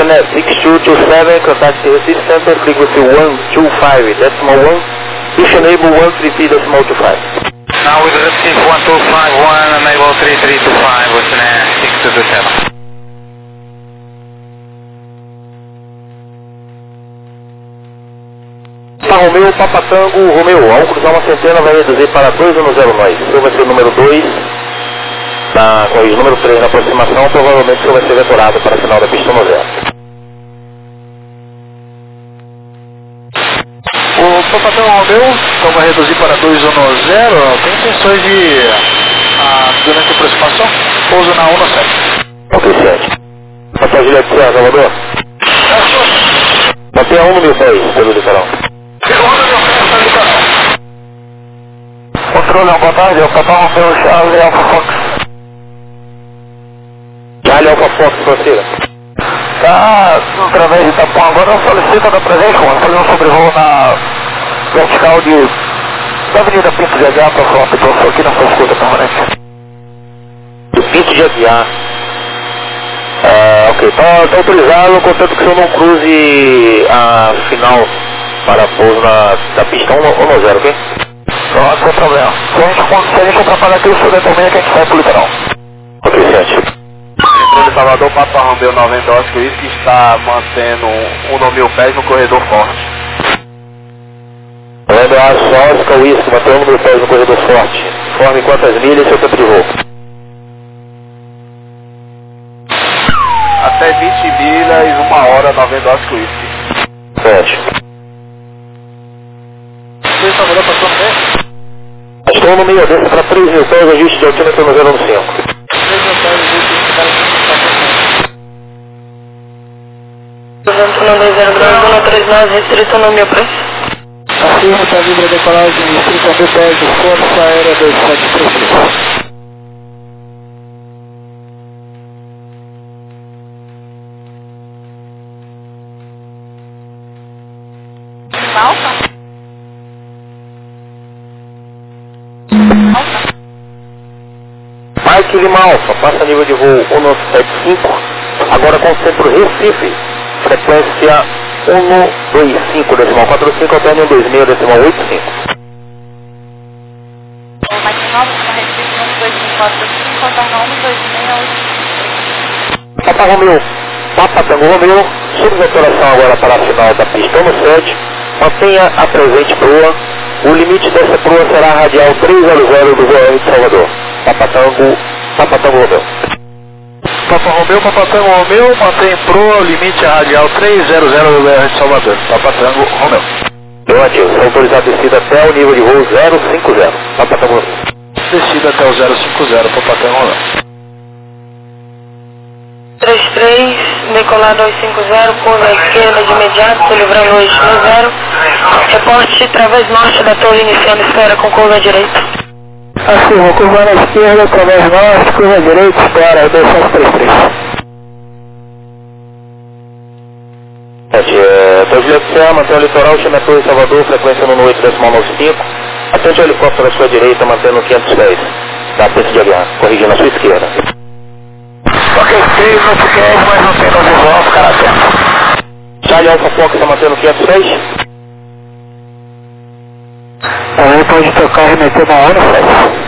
S3: Juliet six two two seven, contact the receive center, frequency one two five, decimal one, push enable one three three decimal two five.
S4: Now with receive one two five one, enable three three two five, what's in six two two seven.
S3: Papa Romeu, Papa Tango, Romeu, ao cruzar uma centena vai reduzir para dois um zero nós. O senhor vai ser o número dois, na, com o número três na aproximação, provavelmente o senhor vai ser vetorado para a final da pista no zero.
S6: O Papa Tango Romeu, então vai reduzir para dois um zero, tem intenções de, ah, durante a aproximação, pouso na um sete.
S3: Ok, sete. Papa Juliette Serra, Salvador. Mantenha um no mil dez, pelo litoral.
S6: Controle, boa tarde, é o Papa Romeu, Charlie Alpha Fox.
S3: Charlie Alpha Fox, prossiga.
S6: Tá, através de Itapuã, agora solicita da presença, vamos fazer um sobrevoo na vertical de, da Avenida Pinto de Aguiar para falar para o aqui na sua escuta permanente.
S3: Do Pinto de Aguiar. É, ok, está tá autorizado, contanto que o senhor não cruze a final para pouso na, da pista um um zero, ok?
S6: Pronto, sem problema. Se a gente, se a gente atrapalhar aqui, o senhor determina que a gente vai pro litoral.
S3: Ok, sete.
S7: Centro de Salvador, Papa Romeu noventa Oscar, isso que está mantendo um no mil pés no corredor forte.
S3: Lembra a Oscar, o Whisky, mantém um mil pés no corredor forte. Informe quantas milhas e seu tempo de voo.
S7: Até vinte milhas, uma hora, noventa Oscar, Whisky.
S3: sete.
S6: Você está mandando para sua frente?
S3: Estou no meio desse para três mil pés, ajuste de altímetro no zero um cinco.
S6: três mil pés, ajuste de
S2: duzentos e zero graus, zona três nove, restrito no mil pés.
S6: Afirma que a vibra decolagem restrita a mil pés, Força Aérea dois sete três três.
S5: Alfa? Alfa?
S3: Mike Lima Alfa, passa nível de voo um sete cinco, agora com centro Recife, frequência um dois cinco, decimal quatro cinco, até um dois seis, decimal oito cinco.
S5: O Mike nove está restrito um dois cinco quatro cinco, contorna um dois seis oito.
S3: Papa Romeu, Papa Tango Romeu, subvetoração agora para a final da pista um sete, mantenha a presente proa, o limite dessa proa será a radial trezentos do V R de Salvador. Papa Tango, Papa Tango Romeu.
S6: Papa Romeu, Papa Tango Romeu, mantém proa, limite a radial trezentos do V R de Salvador. Papa Tango Romeu.
S3: Negativo, está autorizado a descida até o nível de voo zero cinco zero. Papa Tango Romeu.
S6: Descida até o zero cinco zero, Papa Tango Romeu.
S2: três três, decolar dois cinco zero, curva à esquerda de imediato, livrando hoje no zero. Reporte través norte da torre iniciando espera com curva à direita.
S6: Afirma, curva na esquerda, através norte, curva à direita, espera, dois sete três três.
S3: sete, é, Torre Juliette Serra, mantém o litoral, chama a Torre Salvador, frequência no oito decimal nove cinco. Atende o helicóptero à sua direita, mantendo quinhentos pés. Da pista de Aguiar, corrigindo a sua esquerda.
S6: Ok, três, não se quer, mas não tem no visual, ficar atento.
S3: Charlie Alpha Fox está mantendo quinhentos pés.
S6: Aí pode tocar e remeter na hora, Fred.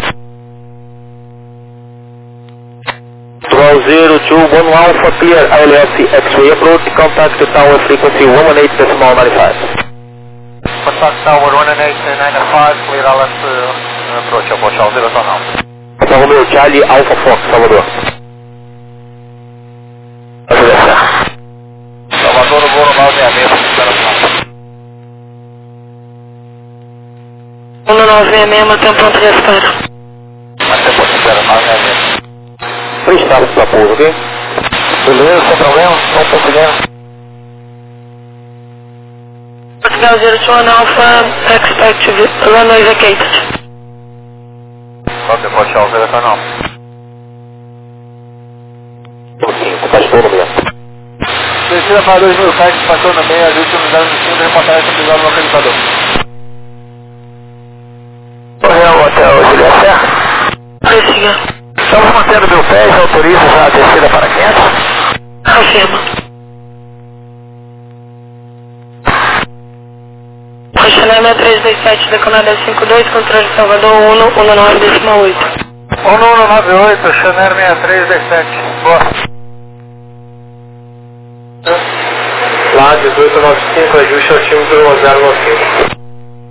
S3: Control zero two one Alpha, clear I L S X-ray approach, contact the tower frequency one eighteen decimal nine five.
S7: Contact Tower one eighteen ninety-five, clear L S uh, approach, approach all zero to now.
S3: Papa Romeu, Charlie Alpha Fox, Salvador.
S7: Salvador, o voo normal meia meia, espera só.
S2: um nove seis seis, mantém ponto de espera.
S7: Mas depois espera nove meia meia.
S3: Três traços para pouso, ok?
S6: Beleza, sem problema, não tem problema.
S2: Portugal zero two one Alpha, expect runway vacated.
S7: Pode approach all zero to now.
S3: cinco, passou no mesmo.
S6: Descida para dois mil pés, passou no meio, ajuste no zero cinco, reportar essa prisão no localizador. Correu até o Juliette Serra.
S2: três dois sete, decolado dois cinco dois, controle Salvador um um um nove decimal oito.
S6: um um nove oito, Channel seis três dois sete. Boa.
S1: Lá dezoito noventa e cinco, ajuste ao time do zero nove cinco.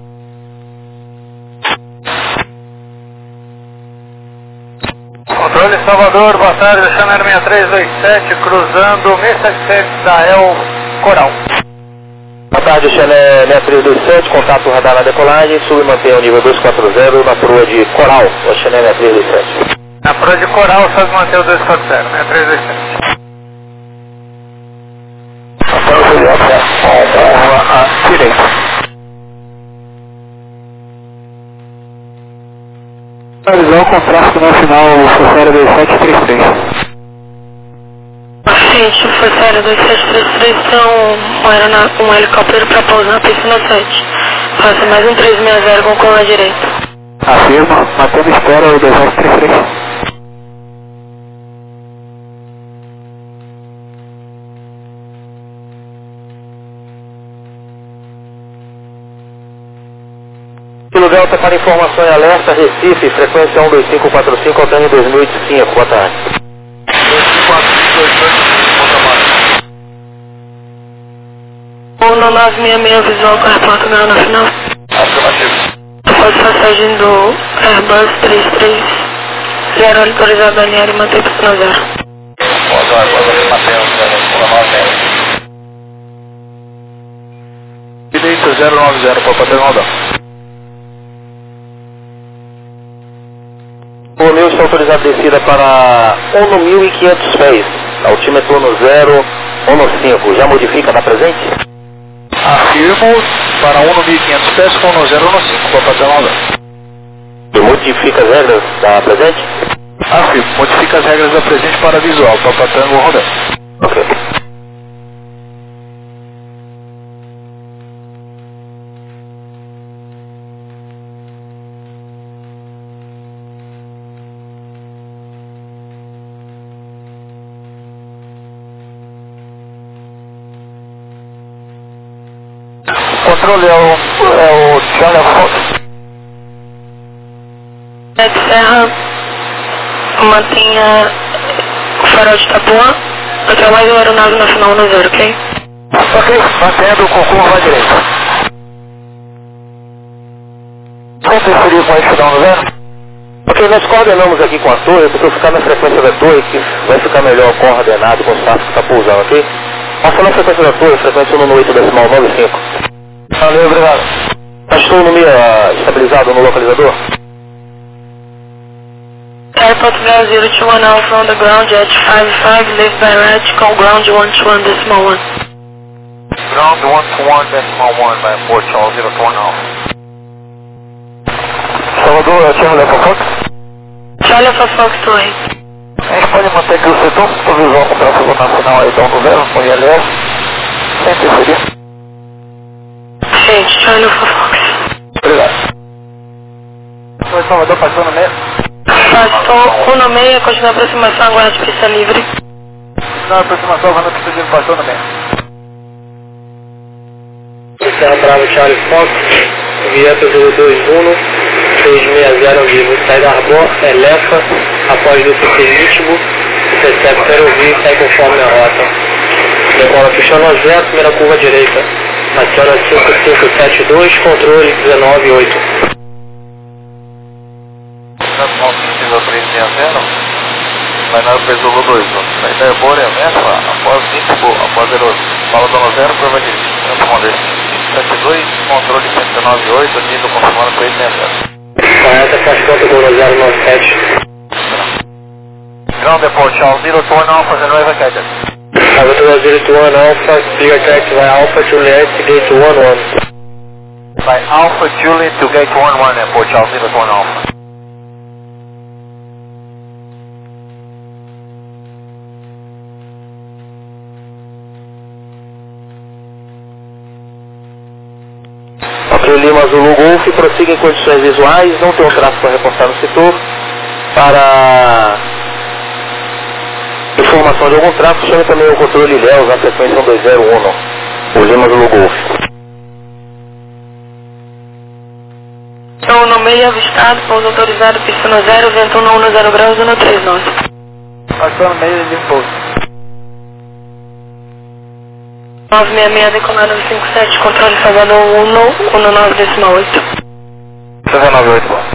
S6: Controle Salvador, boa tarde, Channel seis três dois sete, cruzando mil e setecentos da El Coral.
S3: Boa tarde, Channel seis três dois sete, contato radar na decolagem, sub e mantém o nível dois quatro zero na proa de Coral, o Channel seis três dois sete.
S6: Na proa de Coral, só manter o dois quatro zero, seis três dois sete. À direita. Visão com tráfego nacional, Forçário dois sete três três.
S2: Gente, Forçário dois sete três três são um, aeronave, um helicóptero para pousar na piscina sete. Faça mais um três seis zero com cola direita.
S6: Afirma, mantendo espera o dois sete três três.
S3: Kilo Delta para informação e alerta, Recife, frequência um dois cinco quatro cinco, Alterne dois mil e cinco, boa tarde.
S2: um nove seis seis, visual com aeroporto Galo na final.
S3: Afirmativo.
S2: Após passagem do Airbus três três zero, autorizado a alinhar e manter piscina zero.
S3: Pode, pode manter o zero nove.
S6: Direito zero nove zero, para poder rodar.
S3: O meu está autorizado descida para ONU mil e quinhentos pés, altímetro no zero um cinco, já modifica na presente?
S6: Afirmo para ONU mil e quinhentos pés com no zero um cinco, para fazer uma
S3: E modifica as regras da presente?
S6: Afirmo, modifica as regras da presente para visual, para Patango rodar.
S3: Ok.
S6: Controle é o, é o Charlie Fox.
S2: Ed Serra, mantenha o farol de Itapuã, até mais uma aeronave nacional no zero, ok?
S6: Ok, mantendo o concurso à direita. Qual preferir com esse final no zero?
S3: Ok, nós coordenamos aqui com a torre, porque eu ficar na frequência da torre, que vai ficar melhor coordenado com o tráfego que está pousando, ok? Passa na frequência da torre, frequência um oito decimal nove cinco.
S6: Valeu, obrigado.
S3: Estou no meio estabilizado no localizador?
S2: Airport Bell zero two one Alpha on the ground, jet five five, live by right, call ground one two one decimal one.
S4: Ground one two one decimal one by Port Charles zero two one Alpha.
S6: Salvador, é Charlie Fox.
S2: Charlie for Fox Torre.
S6: A gente pode manter aqui o setor, supervisão com o tráfego nacional aí, então, no zero, com I L S, sem interferir.
S2: Gente, Charlie for Fox.
S6: Obrigado. Oi, Salvador, passou no meio.
S2: Passou um no meio, continua a aproximação, agora de pista livre.
S6: Na aproximação, vai no pista de passou no meio.
S1: Serra Bravo Charlie Fox, Vieta zero dois um, seis seis zero vivo, sai da Arbor, Elefa, após do C T ritmo, recebe zero V e sai conforme a rota. Decola puxando a zero, primeira curva direita. Aciona cinco cinco sete dois, controle dezenove oito.
S4: Nível três seis zero, vai na Pesolo dois, vai da Arbor, Elefa, após ritmo, após zero, fala do zero, curva direita. Responder sete dois, controle cento e nove oito, nível confirmado três seis zero.
S1: Correta, faz conta do zero nove sete.
S4: Ground Depot Charles zero two one Alpha, and River Cadet.
S1: Salvador zero two one Alpha, clear track vai Alpha Juliet, gate one one.
S4: By Alpha Juliet to gate one one at Port Charles zero two one Alpha.
S3: Ok, Lima Zulu Golf, prossiga em condições visuais, não tem um tráfego para reportar no setor. Para informação de algum tráfego, chame também o controle Léo na frequência um dois zero um, o Lima Zulu Golf.
S2: no meio, avistado, pouso autorizado, pista no zero, vento um no zero graus, no três nove.
S6: Passou no meio de um pouso.
S2: nove seis seis, decolado cinco sete, controle Salvador um, um nove decimal oito.
S3: dezenove oito, bom.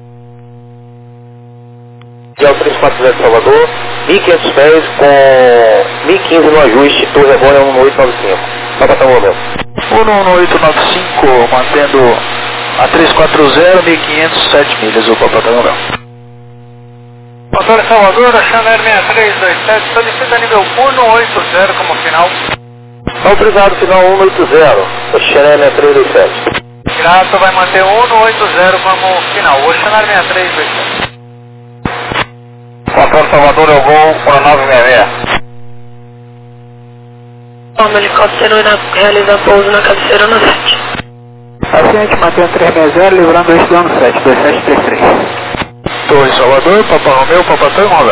S3: Gel três quatro zero Salvador, mil e quinhentos pés com mil e quinze no ajuste, Torre Agora um oito nove cinco. Papa Tango Romeu.
S6: um oito nove cinco, mantendo a três quatro zero, mil e quinhentos, sete milhas, o Papa Tango Romeu.
S1: Controle Salvador, achando Air seis três dois sete, solicita nível um oito zero como final.
S3: Autorizado, final um oito zero, Oceanário seis três dois sete.
S1: Grato, vai manter um oito zero como final, Oceanário seis três dois sete.
S3: Controle Salvador, eu vou para nove seis seis.
S2: O helicóptero irá realizar pouso na cabeceira no sete.
S6: Assim a gente mantém três seis zero, livrando este dano sete, dois sete três três. Torre Salvador, Papa Romeu, Papa Tango Romeu.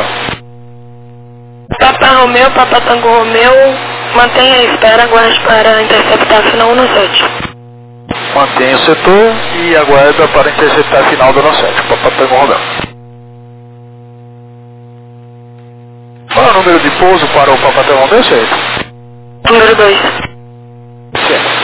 S2: Papa Romeu, Papa Tango Romeu, mantenha a espera, aguarde para interceptar final um no sete.
S6: Mantenha o setor e aguarda para interceptar a final do no sete, Papa Tango Romeu. Qual é o número de pouso para o Papa Tango Romeu, senhor?
S2: Número dois.
S6: Certo.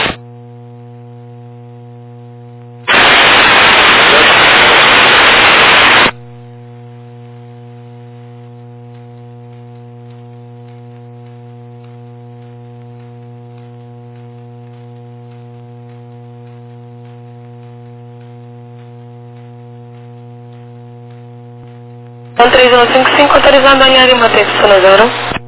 S2: um três um cinco cinco, autorizado a alinhar e manter pista no zero.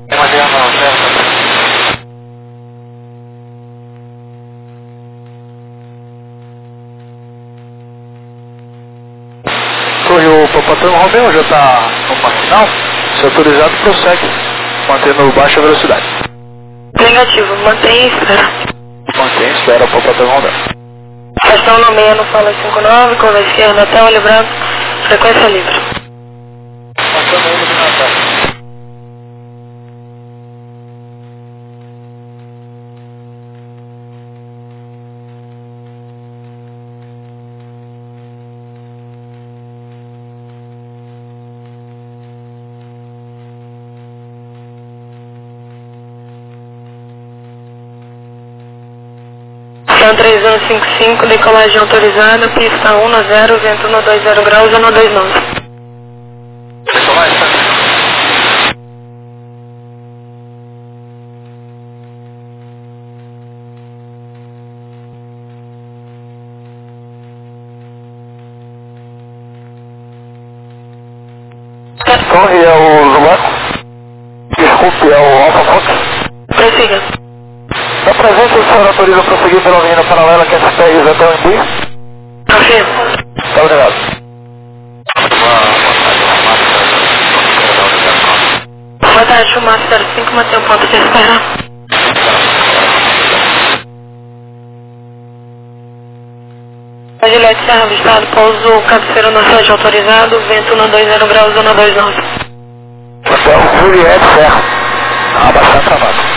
S6: Torre, o Papa Tango Romeu já está numa final, se autorizado prossegue, mantendo baixa velocidade.
S2: Negativo, mantenha a espera.
S6: Mantém, espera o Papa Tango Romeu.
S2: Estação no meio no Fala cinco nove, curva esquerda até o livrado, frequência livre. Estação três um cinco cinco, decolagem autorizada, pista um no zero, vento no dois zero graus, no dois nove.
S6: Torre é o Luan. Desculpe, é o Alfa Fox.
S2: Prossiga.
S6: Na presença, o senhor autoriza a prosseguir pela avenida paralela que é S P até o Embuí?
S2: Confirmo.
S6: Tá obrigado.
S2: Boa tarde, o Master cinco, mantém o ponto de espera. Gillette Serra avistado, pouso cabeceiro no sete autorizado, vento no dois zero graus, no dois nove.
S6: Então, Juliette Serra. Abaixar a travada.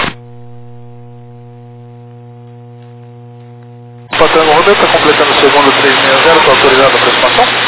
S6: Papa Tango Romeu está completando o segundo três seis zero, está autorizado a aproximação?